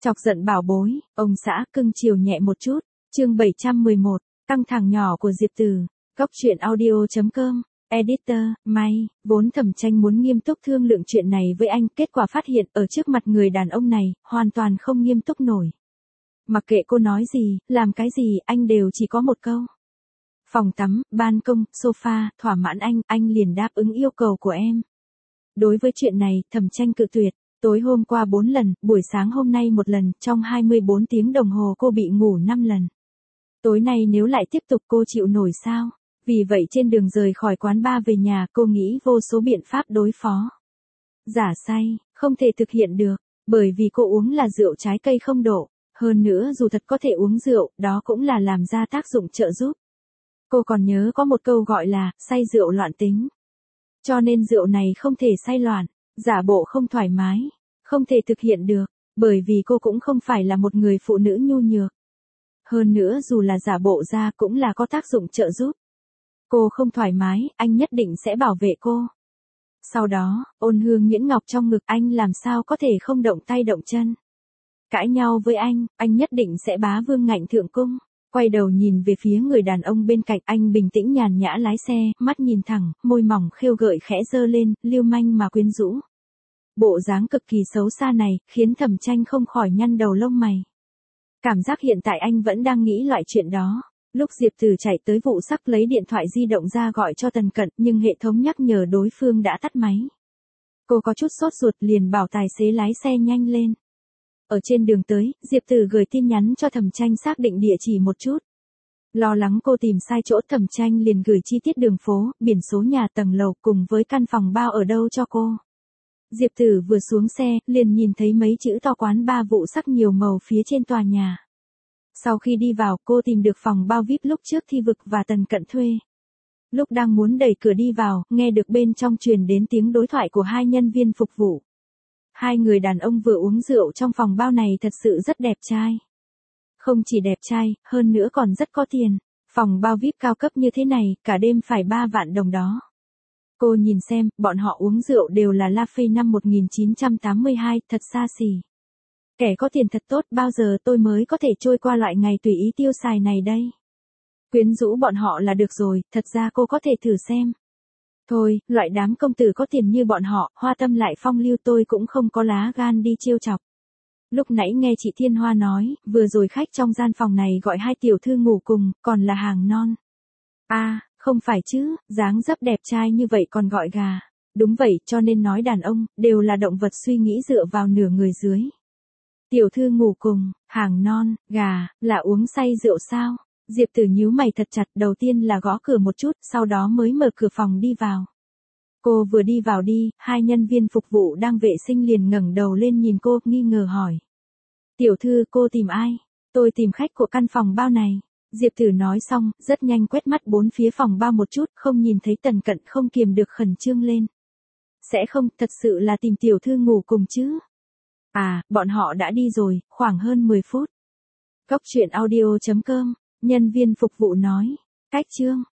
Chọc giận bảo bối, ông xã cưng chiều nhẹ một chút. Chương 711, căng thẳng nhỏ của Diệp Từ. Góc truyện audio.com. Editor, May, vốn Thẩm Tranh muốn nghiêm túc thương lượng chuyện này với anh, kết quả phát hiện ở trước mặt người đàn ông này, hoàn toàn không nghiêm túc nổi. Mặc kệ cô nói gì, làm cái gì, anh đều chỉ có một câu. Phòng tắm, ban công, sofa, thỏa mãn anh liền đáp ứng yêu cầu của em. Đối với chuyện này, Thẩm Tranh cự tuyệt. Tối hôm qua 4 lần, buổi sáng hôm nay 1 lần, trong 24 tiếng đồng hồ cô bị ngủ 5 lần. Tối nay nếu lại tiếp tục cô chịu nổi sao? Vì vậy trên đường rời khỏi quán bar về nhà cô nghĩ vô số biện pháp đối phó. Giả say, không thể thực hiện được, bởi vì cô uống là rượu trái cây không độ. Hơn nữa dù thật có thể uống rượu, đó cũng là làm ra tác dụng trợ giúp. Cô còn nhớ có một câu gọi là, say rượu loạn tính. Cho nên rượu này không thể say loạn, giả bộ không thoải mái, không thể thực hiện được, bởi vì cô cũng không phải là một người phụ nữ nhu nhược. Hơn nữa dù là giả bộ ra cũng là có tác dụng trợ giúp. Cô không thoải mái, anh nhất định sẽ bảo vệ cô. Sau đó, ôn hương nhuyễn ngọc trong ngực anh làm sao có thể không động tay động chân. Cãi nhau với anh nhất định sẽ bá vương ngạnh thượng cung. Quay đầu nhìn về phía người đàn ông bên cạnh, anh bình tĩnh nhàn nhã lái xe, mắt nhìn thẳng, môi mỏng khêu gợi khẽ giơ lên, lưu manh mà quyến rũ. Bộ dáng cực kỳ xấu xa này, khiến Thẩm Tranh không khỏi nhăn đầu lông mày. Cảm giác hiện tại anh vẫn đang nghĩ loại chuyện đó. Lúc Diệp Từ chạy tới vụ sắc lấy điện thoại di động ra gọi cho Tần Cận, nhưng hệ thống nhắc nhở đối phương đã tắt máy. Cô có chút sốt ruột liền bảo tài xế lái xe nhanh lên. Ở trên đường tới, Diệp Từ gửi tin nhắn cho Thẩm Tranh xác định địa chỉ một chút. Lo lắng cô tìm sai chỗ, Thẩm Tranh liền gửi chi tiết đường phố, biển số nhà, tầng lầu cùng với căn phòng bao ở đâu cho cô. Diệp Từ vừa xuống xe, liền nhìn thấy mấy chữ to quán bar vụ sắc nhiều màu phía trên tòa nhà. Sau khi đi vào, cô tìm được phòng bao VIP lúc trước Thi Vực và Tần Cận thuê. Lúc đang muốn đẩy cửa đi vào, nghe được bên trong truyền đến tiếng đối thoại của hai nhân viên phục vụ. Hai người đàn ông vừa uống rượu trong phòng bao này thật sự rất đẹp trai. Không chỉ đẹp trai, hơn nữa còn rất có tiền. Phòng bao VIP cao cấp như thế này, cả đêm phải 3 vạn đồng đó. Cô nhìn xem, bọn họ uống rượu đều là La Phê năm 1982, thật xa xỉ. Kẻ có tiền thật tốt, bao giờ tôi mới có thể trôi qua loại ngày tùy ý tiêu xài này đây. Quyến rũ bọn họ là được rồi, thật ra cô có thể thử xem. Thôi, loại đám công tử có tiền như bọn họ, hoa tâm lại phong lưu, tôi cũng không có lá gan đi trêu chọc. Lúc nãy nghe chị Thiên Hoa nói, vừa rồi khách trong gian phòng này gọi 2 tiểu thư ngủ cùng, còn là hàng non. Không phải chứ, dáng dấp đẹp trai như vậy còn gọi gà. Đúng vậy, cho nên nói đàn ông, đều là động vật suy nghĩ dựa vào nửa người dưới. Tiểu thư ngủ cùng, hàng non, gà, là uống say rượu sao? Diệp Tử nhíu mày thật chặt, đầu tiên là gõ cửa một chút, sau đó mới mở cửa phòng đi vào. Cô vừa đi vào đi, hai nhân viên phục vụ đang vệ sinh liền ngẩng đầu lên nhìn cô, nghi ngờ hỏi. Tiểu thư, cô tìm ai? Tôi tìm khách của căn phòng bao này. Diệp Tử nói xong, rất nhanh quét mắt bốn phía phòng bao một chút, không nhìn thấy Tần Cận không kiềm được khẩn trương lên. Sẽ không, thật sự là tìm tiểu thư ngủ cùng chứ? Bọn họ đã đi rồi, khoảng hơn 10 phút. Góc truyện audio.com, nhân viên phục vụ nói. Cách chương.